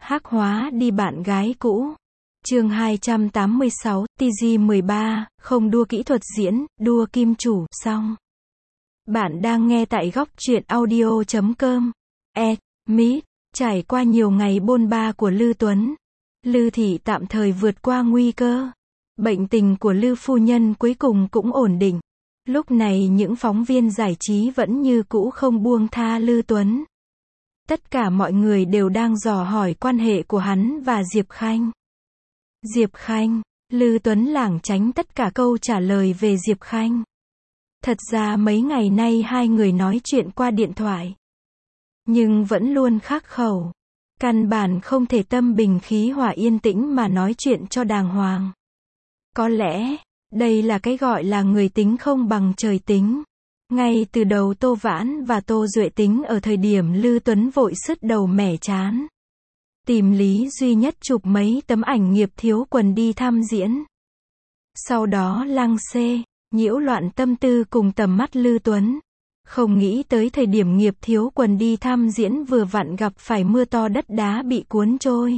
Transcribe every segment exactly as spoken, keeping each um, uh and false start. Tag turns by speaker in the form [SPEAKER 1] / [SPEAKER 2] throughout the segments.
[SPEAKER 1] Hắc hóa đi bạn gái cũ. Chương hai trăm tám mươi sáu, T G mười ba, không đua kỹ thuật diễn, đua kim chủ, xong. Bạn đang nghe tại góc truyện audio chấm com. E, Mít, trải qua nhiều ngày bôn ba của Lư Tuấn. Lư thị tạm thời vượt qua nguy cơ. Bệnh tình của Lư phu nhân cuối cùng cũng ổn định. Lúc này những phóng viên giải trí vẫn như cũ không buông tha Lư Tuấn. Tất cả mọi người đều đang dò hỏi quan hệ của hắn và Diệp Khanh. Diệp Khanh, Lư Tuấn lảng tránh tất cả câu trả lời về Diệp Khanh. Thật ra mấy ngày nay hai người nói chuyện qua điện thoại. Nhưng vẫn luôn khắc khẩu. Căn bản không thể tâm bình khí hòa yên tĩnh mà nói chuyện cho đàng hoàng. Có lẽ, đây là cái gọi là người tính không bằng trời tính. Ngay từ đầu Tô Vãn và Tô Duệ tính ở thời điểm Lư Tuấn vội sứt đầu mẻ chán. Tìm Lý Duy Nhất chụp mấy tấm ảnh nghiệp thiếu quần đi tham diễn. Sau đó lăng xê, nhiễu loạn tâm tư cùng tầm mắt Lư Tuấn. Không nghĩ tới thời điểm nghiệp thiếu quần đi tham diễn vừa vặn gặp phải mưa to đất đá bị cuốn trôi.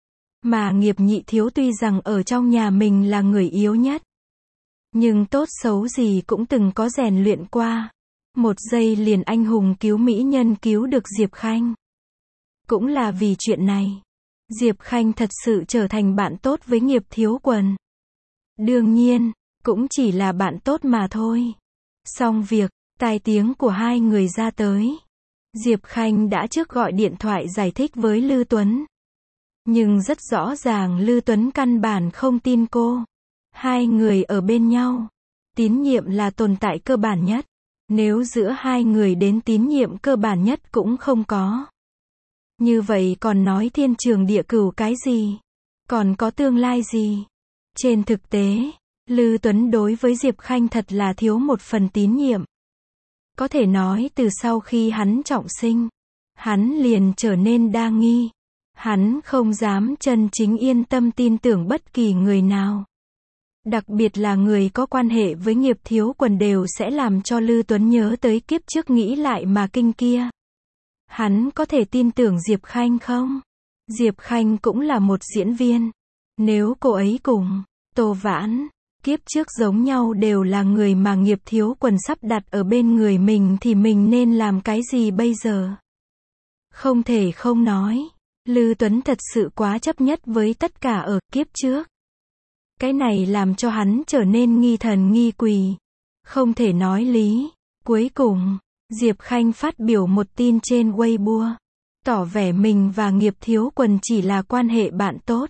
[SPEAKER 1] Mà nghiệp nhị thiếu tuy rằng ở trong nhà mình là người yếu nhất. Nhưng tốt xấu gì cũng từng có rèn luyện qua. Một giây liền anh hùng cứu mỹ nhân cứu được Diệp Khanh. Cũng là vì chuyện này. Diệp Khanh thật sự trở thành bạn tốt với nghiệp thiếu quần. Đương nhiên, cũng chỉ là bạn tốt mà thôi. Xong việc, tai tiếng của hai người ra tới. Diệp Khanh đã trước gọi điện thoại giải thích với Lư Tuấn. Nhưng rất rõ ràng Lư Tuấn căn bản không tin cô. Hai người ở bên nhau. Tín nhiệm là tồn tại cơ bản nhất. Nếu giữa hai người đến tín nhiệm cơ bản nhất cũng không có. Như vậy còn nói thiên trường địa cửu cái gì? Còn có tương lai gì? Trên thực tế, Lư Tuấn đối với Diệp Khanh thật là thiếu một phần tín nhiệm. Có thể nói từ sau khi hắn trọng sinh, hắn liền trở nên đa nghi. Hắn không dám chân chính yên tâm tin tưởng bất kỳ người nào. Đặc biệt là người có quan hệ với nghiệp thiếu quần đều sẽ làm cho Lư Tuấn nhớ tới kiếp trước nghĩ lại mà kinh kia. Hắn có thể tin tưởng Diệp Khanh không? Diệp Khanh cũng là một diễn viên. Nếu cô ấy cùng Tô Vãn, kiếp trước giống nhau đều là người mà nghiệp thiếu quần sắp đặt ở bên người mình thì mình nên làm cái gì bây giờ? Không thể không nói. Lư Tuấn thật sự quá chấp nhất với tất cả ở kiếp trước. Cái này làm cho hắn trở nên nghi thần nghi quỷ. Không thể nói lý. Cuối cùng, Diệp Khanh phát biểu một tin trên Weibo. Tỏ vẻ mình và nghiệp thiếu quần chỉ là quan hệ bạn tốt.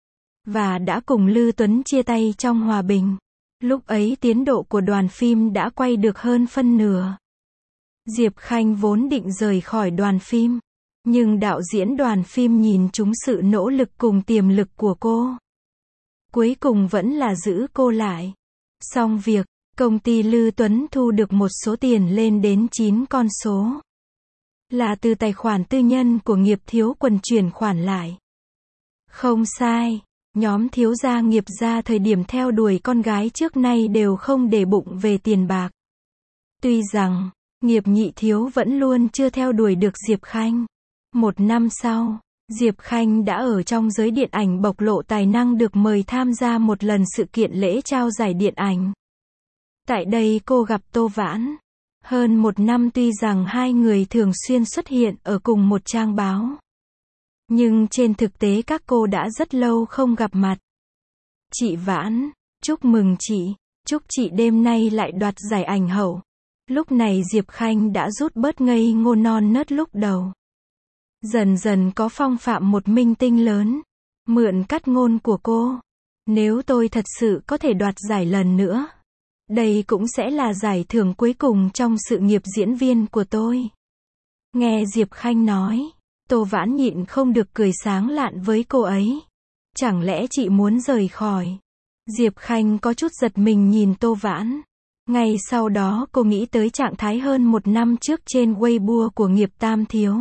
[SPEAKER 1] Và đã cùng Lư Tuấn chia tay trong hòa bình. Lúc ấy tiến độ của đoàn phim đã quay được hơn phân nửa. Diệp Khanh vốn định rời khỏi đoàn phim. Nhưng đạo diễn đoàn phim nhìn trúng sự nỗ lực cùng tiềm lực của cô. Cuối cùng vẫn là giữ cô lại. Xong việc, công ty Lư Tuấn thu được một số tiền lên đến chín con số. Là từ tài khoản tư nhân của nghiệp thiếu quần chuyển khoản lại. Không sai, nhóm thiếu gia nghiệp gia thời điểm theo đuổi con gái trước nay đều không để bụng về tiền bạc. Tuy rằng, nghiệp nhị thiếu vẫn luôn chưa theo đuổi được Diệp Khanh. Một năm sau, Diệp Khanh đã ở trong giới điện ảnh bộc lộ tài năng được mời tham gia một lần sự kiện lễ trao giải điện ảnh. Tại đây cô gặp Tô Vãn. Hơn một năm tuy rằng hai người thường xuyên xuất hiện ở cùng một trang báo. Nhưng trên thực tế các cô đã rất lâu không gặp mặt. Chị Vãn, chúc mừng chị, chúc chị đêm nay lại đoạt giải ảnh hậu. Lúc này Diệp Khanh đã rút bớt ngây ngô non nớt lúc đầu. Dần dần có phong phạm một minh tinh lớn. Mượn cắt ngôn của cô. Nếu tôi thật sự có thể đoạt giải lần nữa. Đây cũng sẽ là giải thưởng cuối cùng trong sự nghiệp diễn viên của tôi. Nghe Diệp Khanh nói. Tô Vãn nhịn không được cười sáng lạn với cô ấy. Chẳng lẽ chị muốn rời khỏi? Diệp Khanh có chút giật mình nhìn Tô Vãn. Ngay sau đó cô nghĩ tới trạng thái hơn một năm trước trên Weibo của nghiệp tam thiếu.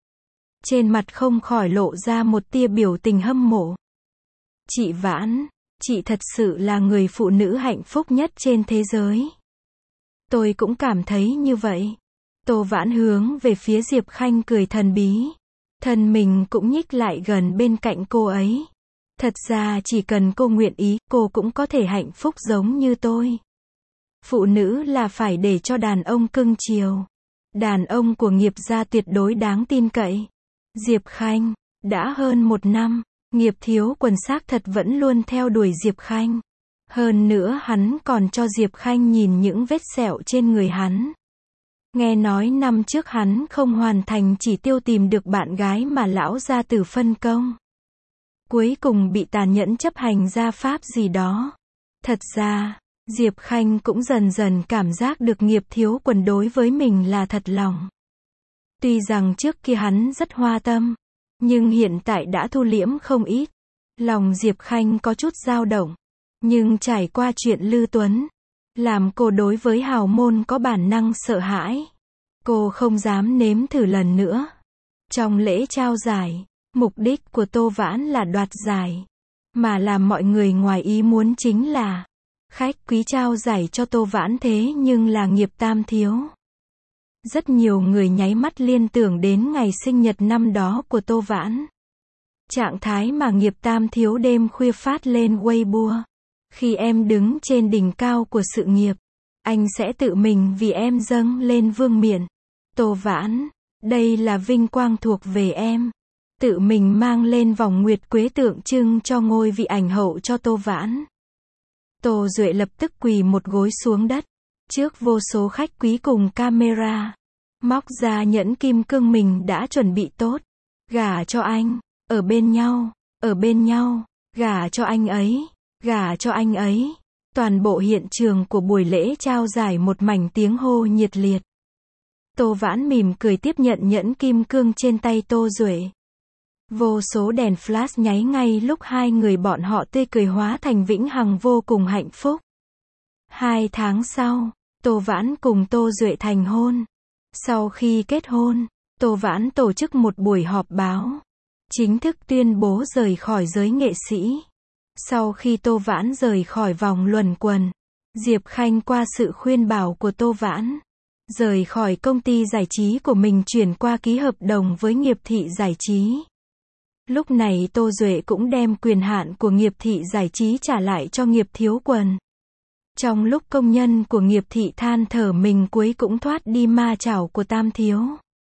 [SPEAKER 1] Trên mặt không khỏi lộ ra một tia biểu tình hâm mộ. Chị Vãn, chị thật sự là người phụ nữ hạnh phúc nhất trên thế giới. Tôi cũng cảm thấy như vậy. Tô Vãn hướng về phía Diệp Khanh cười thần bí. Thân mình cũng nhích lại gần bên cạnh cô ấy. Thật ra chỉ cần cô nguyện ý, cô cũng có thể hạnh phúc giống như tôi. Phụ nữ là phải để cho đàn ông cưng chiều. Đàn ông của Nghiệp gia tuyệt đối đáng tin cậy. Diệp Khanh, đã hơn một năm, Nghiệp thiếu quần xác thật vẫn luôn theo đuổi Diệp Khanh. Hơn nữa hắn còn cho Diệp Khanh nhìn những vết sẹo trên người hắn. Nghe nói năm trước hắn không hoàn thành chỉ tiêu tìm được bạn gái mà lão gia tử phân công. Cuối cùng bị tàn nhẫn chấp hành gia pháp gì đó. Thật ra, Diệp Khanh cũng dần dần cảm giác được Nghiệp thiếu quần đối với mình là thật lòng. Tuy rằng trước kia hắn rất hoa tâm, nhưng hiện tại đã thu liễm không ít. Lòng Diệp Khanh có chút dao động. Nhưng trải qua chuyện Lư Tuấn, làm cô đối với hào môn có bản năng sợ hãi. Cô không dám nếm thử lần nữa. Trong lễ trao giải, mục đích của Tô Vãn là đoạt giải. Mà làm mọi người ngoài ý muốn chính là khách quý trao giải cho Tô Vãn thế nhưng là Nghiệp Tam thiếu. Rất nhiều người nháy mắt liên tưởng đến ngày sinh nhật năm đó của Tô Vãn. Trạng thái mà Nghiệp Tam thiếu đêm khuya phát lên Weibo. Khi em đứng trên đỉnh cao của sự nghiệp, anh sẽ tự mình vì em dâng lên vương miện. Tô Vãn, đây là vinh quang thuộc về em. Tự mình mang lên vòng nguyệt quế tượng trưng cho ngôi vị ảnh hậu cho Tô Vãn. Tô Duệ lập tức quỳ một gối xuống đất, trước vô số khách quý cùng camera. Móc ra nhẫn kim cương mình đã chuẩn bị tốt. Gả cho anh, ở bên nhau, ở bên nhau, gả cho anh ấy, gả cho anh ấy. Toàn bộ hiện trường của buổi lễ trao giải một mảnh tiếng hô nhiệt liệt. Tô Vãn mỉm cười tiếp nhận nhẫn kim cương trên tay Tô Duệ. Vô số đèn flash nháy ngay lúc hai người bọn họ tươi cười hóa thành vĩnh hằng vô cùng hạnh phúc. Hai tháng sau, Tô Vãn cùng Tô Duệ thành hôn. Sau khi kết hôn, Tô Vãn tổ chức một buổi họp báo, chính thức tuyên bố rời khỏi giới nghệ sĩ. Sau khi Tô Vãn rời khỏi vòng luẩn quẩn, Diệp Khanh qua sự khuyên bảo của Tô Vãn, rời khỏi công ty giải trí của mình chuyển qua ký hợp đồng với Nghiệp thị giải trí. Lúc này Tô Duệ cũng đem quyền hạn của Nghiệp thị giải trí trả lại cho Nghiệp thiếu quần. Trong lúc công nhân của Nghiệp thị than thở mình cuối cũng thoát đi ma chảo của Tam thiếu.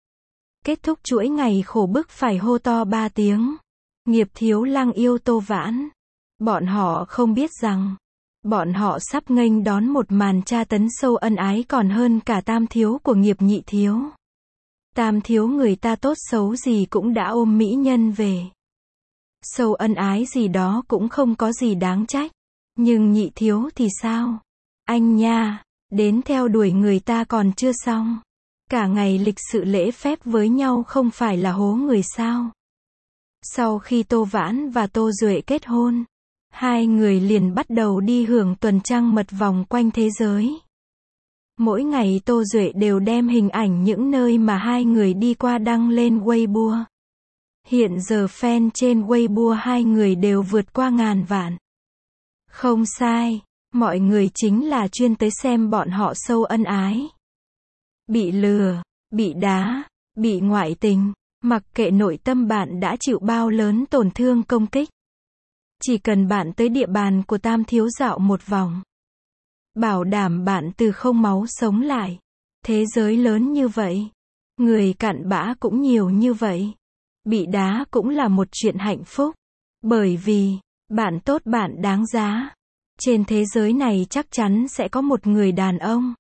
[SPEAKER 1] Kết thúc chuỗi ngày khổ bức phải hô to ba tiếng. Nghiệp thiếu lăng yêu Tô Vãn. Bọn họ không biết rằng, bọn họ sắp nghênh đón một màn tra tấn sâu ân ái còn hơn cả Tam thiếu của Nghiệp nhị thiếu. Tam thiếu người ta tốt xấu gì cũng đã ôm mỹ nhân về. Sâu ân ái gì đó cũng không có gì đáng trách. Nhưng nhị thiếu thì sao? Anh nha, đến theo đuổi người ta còn chưa xong. Cả ngày lịch sự lễ phép với nhau không phải là hố người sao? Sau khi Tô Vãn và Tô Duệ kết hôn, hai người liền bắt đầu đi hưởng tuần trăng mật vòng quanh thế giới. Mỗi ngày Tô Duệ đều đem hình ảnh những nơi mà hai người đi qua đăng lên Weibo. Hiện giờ fan trên Weibo hai người đều vượt qua ngàn vạn. Không sai, mọi người chính là chuyên tới xem bọn họ sâu ân ái. Bị lừa, bị đá, bị ngoại tình, mặc kệ nội tâm bạn đã chịu bao lớn tổn thương công kích. Chỉ cần bạn tới địa bàn của Tam thiếu dạo một vòng, bảo đảm bạn từ không máu sống lại. Thế giới lớn như vậy, người cặn bã cũng nhiều như vậy. Bị đá cũng là một chuyện hạnh phúc. Bởi vì, bạn tốt bạn đáng giá. Trên thế giới này chắc chắn sẽ có một người đàn ông.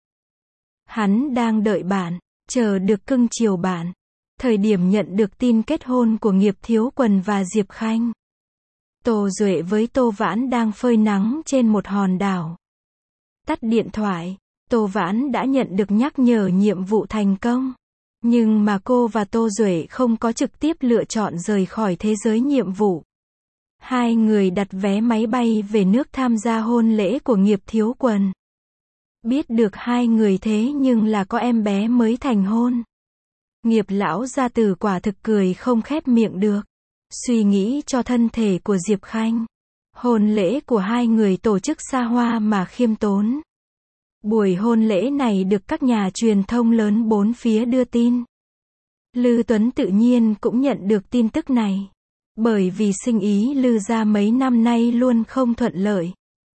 [SPEAKER 1] Hắn đang đợi bạn, chờ được cưng chiều bạn. Thời điểm nhận được tin kết hôn của Nghiệp thiếu quần và Diệp Khanh, Tô Duệ với Tô Vãn đang phơi nắng trên một hòn đảo. Tắt điện thoại, Tô Vãn đã nhận được nhắc nhở nhiệm vụ thành công. Nhưng mà cô và Tô Duệ không có trực tiếp lựa chọn rời khỏi thế giới nhiệm vụ. Hai người đặt vé máy bay về nước tham gia hôn lễ của Nghiệp thiếu quần. Biết được hai người thế nhưng là có em bé mới thành hôn. Nghiệp lão gia tử quả thực cười không khép miệng được. Suy nghĩ cho thân thể của Diệp Khanh. Hôn lễ của hai người tổ chức xa hoa mà khiêm tốn. Buổi hôn lễ này được các nhà truyền thông lớn bốn phía đưa tin. Lư Tuấn tự nhiên cũng nhận được tin tức này. Bởi vì sinh ý Lư gia mấy năm nay luôn không thuận lợi.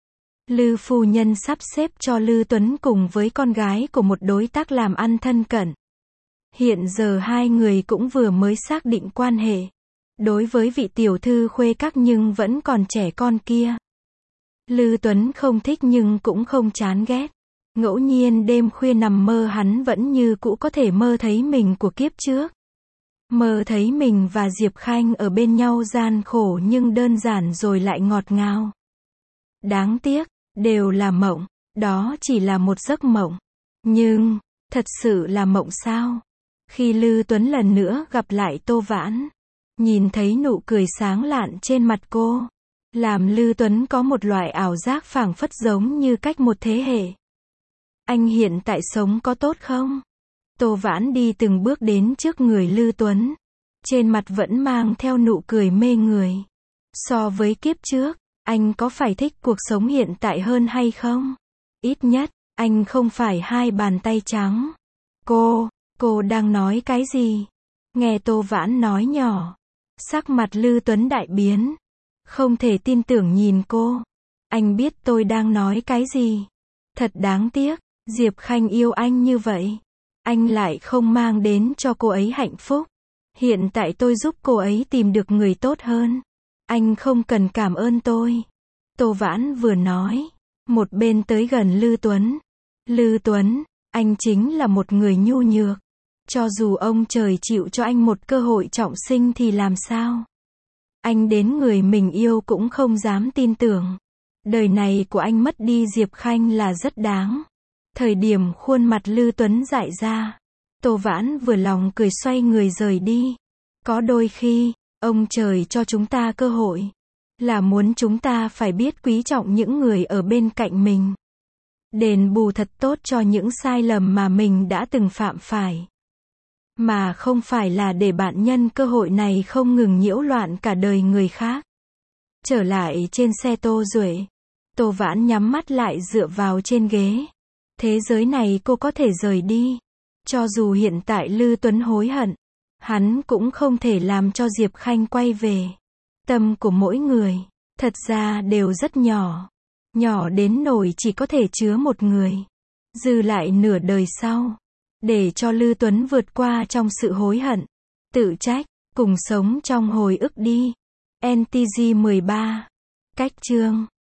[SPEAKER 1] Lư phu nhân sắp xếp cho Lư Tuấn cùng với con gái của một đối tác làm ăn thân cận. Hiện giờ hai người cũng vừa mới xác định quan hệ. Đối với vị tiểu thư khuê các nhưng vẫn còn trẻ con kia, Lư Tuấn không thích nhưng cũng không chán ghét. Ngẫu nhiên đêm khuya nằm mơ hắn vẫn như cũ có thể mơ thấy mình của kiếp trước. Mơ thấy mình và Diệp Khanh ở bên nhau gian khổ nhưng đơn giản rồi lại ngọt ngào. Đáng tiếc, đều là mộng, đó chỉ là một giấc mộng. Nhưng, thật sự là mộng sao? Khi Lư Tuấn lần nữa gặp lại Tô Vãn, nhìn thấy nụ cười sáng lạn trên mặt cô, làm Lư Tuấn có một loại ảo giác phảng phất giống như cách một thế hệ. Anh hiện tại sống có tốt không? Tô Vãn đi từng bước đến trước người Lư Tuấn. Trên mặt vẫn mang theo nụ cười mê người. So với kiếp trước, anh có phải thích cuộc sống hiện tại hơn hay không? Ít nhất, anh không phải hai bàn tay trắng. Cô, cô đang nói cái gì? Nghe Tô Vãn nói nhỏ, sắc mặt Lư Tuấn đại biến. Không thể tin tưởng nhìn cô. Anh biết tôi đang nói cái gì. Thật đáng tiếc, Diệp Khanh yêu anh như vậy. Anh lại không mang đến cho cô ấy hạnh phúc. Hiện tại tôi giúp cô ấy tìm được người tốt hơn. Anh không cần cảm ơn tôi. Tô Vãn vừa nói, một bên tới gần Lư Tuấn. Lư Tuấn, anh chính là một người nhu nhược. Cho dù ông trời chịu cho anh một cơ hội trọng sinh thì làm sao? Anh đến người mình yêu cũng không dám tin tưởng. Đời này của anh mất đi Diệp Khanh là rất đáng. Thời điểm khuôn mặt Lư Tuấn dại ra, Tô Vãn vừa lòng cười xoay người rời đi. Có đôi khi, ông trời cho chúng ta cơ hội, là muốn chúng ta phải biết quý trọng những người ở bên cạnh mình. Đền bù thật tốt cho những sai lầm mà mình đã từng phạm phải. Mà không phải là để bạn nhân cơ hội này không ngừng nhiễu loạn cả đời người khác. Trở lại trên xe Tô Duệ, Tô Vãn nhắm mắt lại dựa vào trên ghế. Thế giới này cô có thể rời đi. Cho dù hiện tại Lư Tuấn hối hận, hắn cũng không thể làm cho Diệp Khanh quay về. Tâm của mỗi người, thật ra đều rất nhỏ. Nhỏ đến nỗi chỉ có thể chứa một người. Dư lại nửa đời sau. Để cho Lư Tuấn vượt qua trong sự hối hận, tự trách, cùng sống trong hồi ức đi. en tê giê mười ba. Cách chương